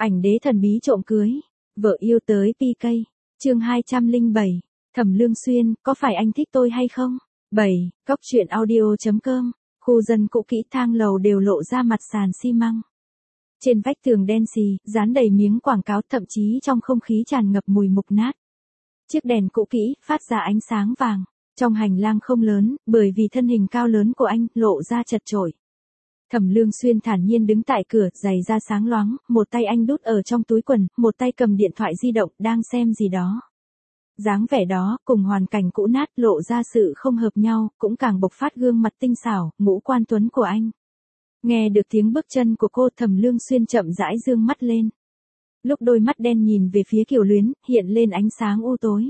Ảnh đế thần bí trộm cưới. Vợ yêu tới PK. Chương 207. Thẩm Lương Xuyên, có phải anh thích tôi hay không? 7. Cóc truyện audio.com. Khu dân cũ kỹ thang lầu đều lộ ra mặt sàn xi măng. Trên vách tường đen xì, dán đầy miếng quảng cáo, thậm chí trong không khí tràn ngập mùi mục nát. Chiếc đèn cũ kỹ phát ra ánh sáng vàng. Trong hành lang không lớn, bởi vì thân hình cao lớn của anh lộ ra chật chội. Thẩm Lương Xuyên thản nhiên đứng tại cửa, giày da sáng loáng, một tay anh đút ở trong túi quần, một tay cầm điện thoại di động, đang xem gì đó. Dáng vẻ đó, cùng hoàn cảnh cũ nát lộ ra sự không hợp nhau, cũng càng bộc phát gương mặt tinh xảo, ngũ quan tuấn của anh. Nghe được tiếng bước chân của cô, Thẩm Lương Xuyên chậm rãi dương mắt lên. Lúc đôi mắt đen nhìn về phía Kiều Luyến, hiện lên ánh sáng u tối.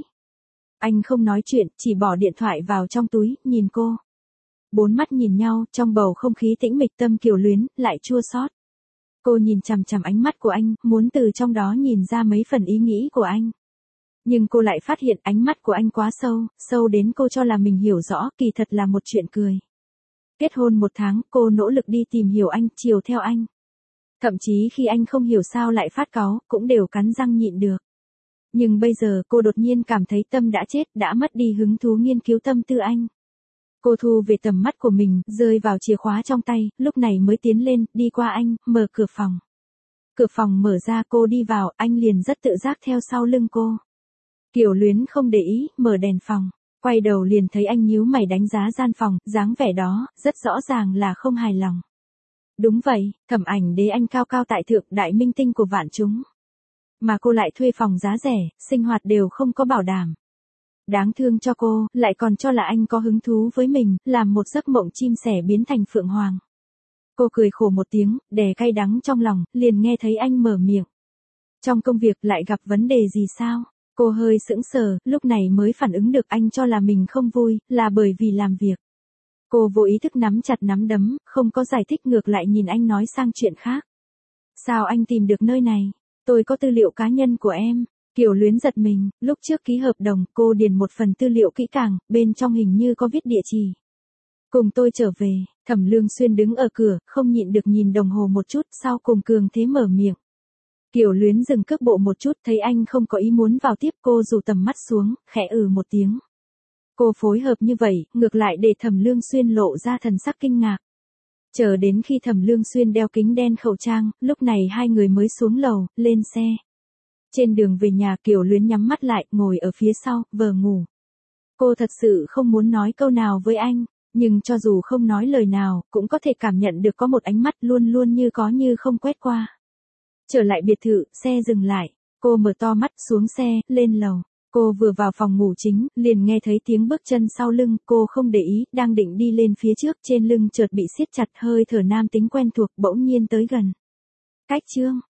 Anh không nói chuyện, chỉ bỏ điện thoại vào trong túi, nhìn cô. Bốn mắt nhìn nhau, trong bầu không khí tĩnh mịch, tâm Kiều Luyến lại chua xót. Cô nhìn chằm chằm ánh mắt của anh, muốn từ trong đó nhìn ra mấy phần ý nghĩ của anh. Nhưng cô lại phát hiện ánh mắt của anh quá sâu, sâu đến cô cho là mình hiểu rõ, kỳ thật là một chuyện cười. Kết hôn 1 tháng, cô nỗ lực đi tìm hiểu anh, chiều theo anh. Thậm chí khi anh không hiểu sao lại phát cáu, cũng đều cắn răng nhịn được. Nhưng bây giờ cô đột nhiên cảm thấy tâm đã chết, đã mất đi hứng thú nghiên cứu tâm tư anh. Cô thu về tầm mắt của mình, rơi vào chìa khóa trong tay, lúc này mới tiến lên, đi qua anh, mở cửa phòng. Cửa phòng mở ra, cô đi vào, anh liền rất tự giác theo sau lưng cô. Kiều Luyến không để ý, mở đèn phòng, quay đầu liền thấy anh nhíu mày đánh giá gian phòng, dáng vẻ đó, rất rõ ràng là không hài lòng. Đúng vậy, Thẩm Ảnh Đế anh cao cao tại thượng, đại minh tinh của vạn chúng. Mà cô lại thuê phòng giá rẻ, sinh hoạt đều không có bảo đảm. Đáng thương cho cô, lại còn cho là anh có hứng thú với mình, làm một giấc mộng chim sẻ biến thành phượng hoàng. Cô cười khổ một tiếng, đè cay đắng trong lòng, liền nghe thấy anh mở miệng. Trong công việc lại gặp vấn đề gì sao? Cô hơi sững sờ, lúc này mới phản ứng được anh cho là mình không vui, là bởi vì làm việc. Cô vô ý thức nắm chặt nắm đấm, không có giải thích, ngược lại nhìn anh nói sang chuyện khác. Sao anh tìm được nơi này? Tôi có tư liệu cá nhân của em. Kiều Luyến giật mình, lúc trước ký hợp đồng, cô điền một phần tư liệu kỹ càng, bên trong hình như có viết địa chỉ. Cùng tôi trở về. Thẩm Lương Xuyên đứng ở cửa, không nhịn được nhìn đồng hồ một chút, sau cùng cường thế mở miệng. Kiều Luyến dừng cước bộ một chút, thấy anh không có ý muốn vào tiếp, cô rủ tầm mắt xuống, khẽ một tiếng. Cô phối hợp như vậy, ngược lại để Thẩm Lương Xuyên lộ ra thần sắc kinh ngạc. Chờ đến khi Thẩm Lương Xuyên đeo kính đen khẩu trang, lúc này hai người mới xuống lầu, lên xe. Trên đường về nhà, Kiều Luyến nhắm mắt lại, ngồi ở phía sau, vờ ngủ. Cô thật sự không muốn nói câu nào với anh, nhưng cho dù không nói lời nào, cũng có thể cảm nhận được có một ánh mắt luôn luôn như có như không quét qua. Trở lại biệt thự, xe dừng lại, cô mở to mắt, xuống xe, lên lầu. Cô vừa vào phòng ngủ chính, liền nghe thấy tiếng bước chân sau lưng, cô không để ý, đang định đi lên phía trước, trên lưng chợt bị siết chặt, hơi thở nam tính quen thuộc bỗng nhiên tới gần. Cách chương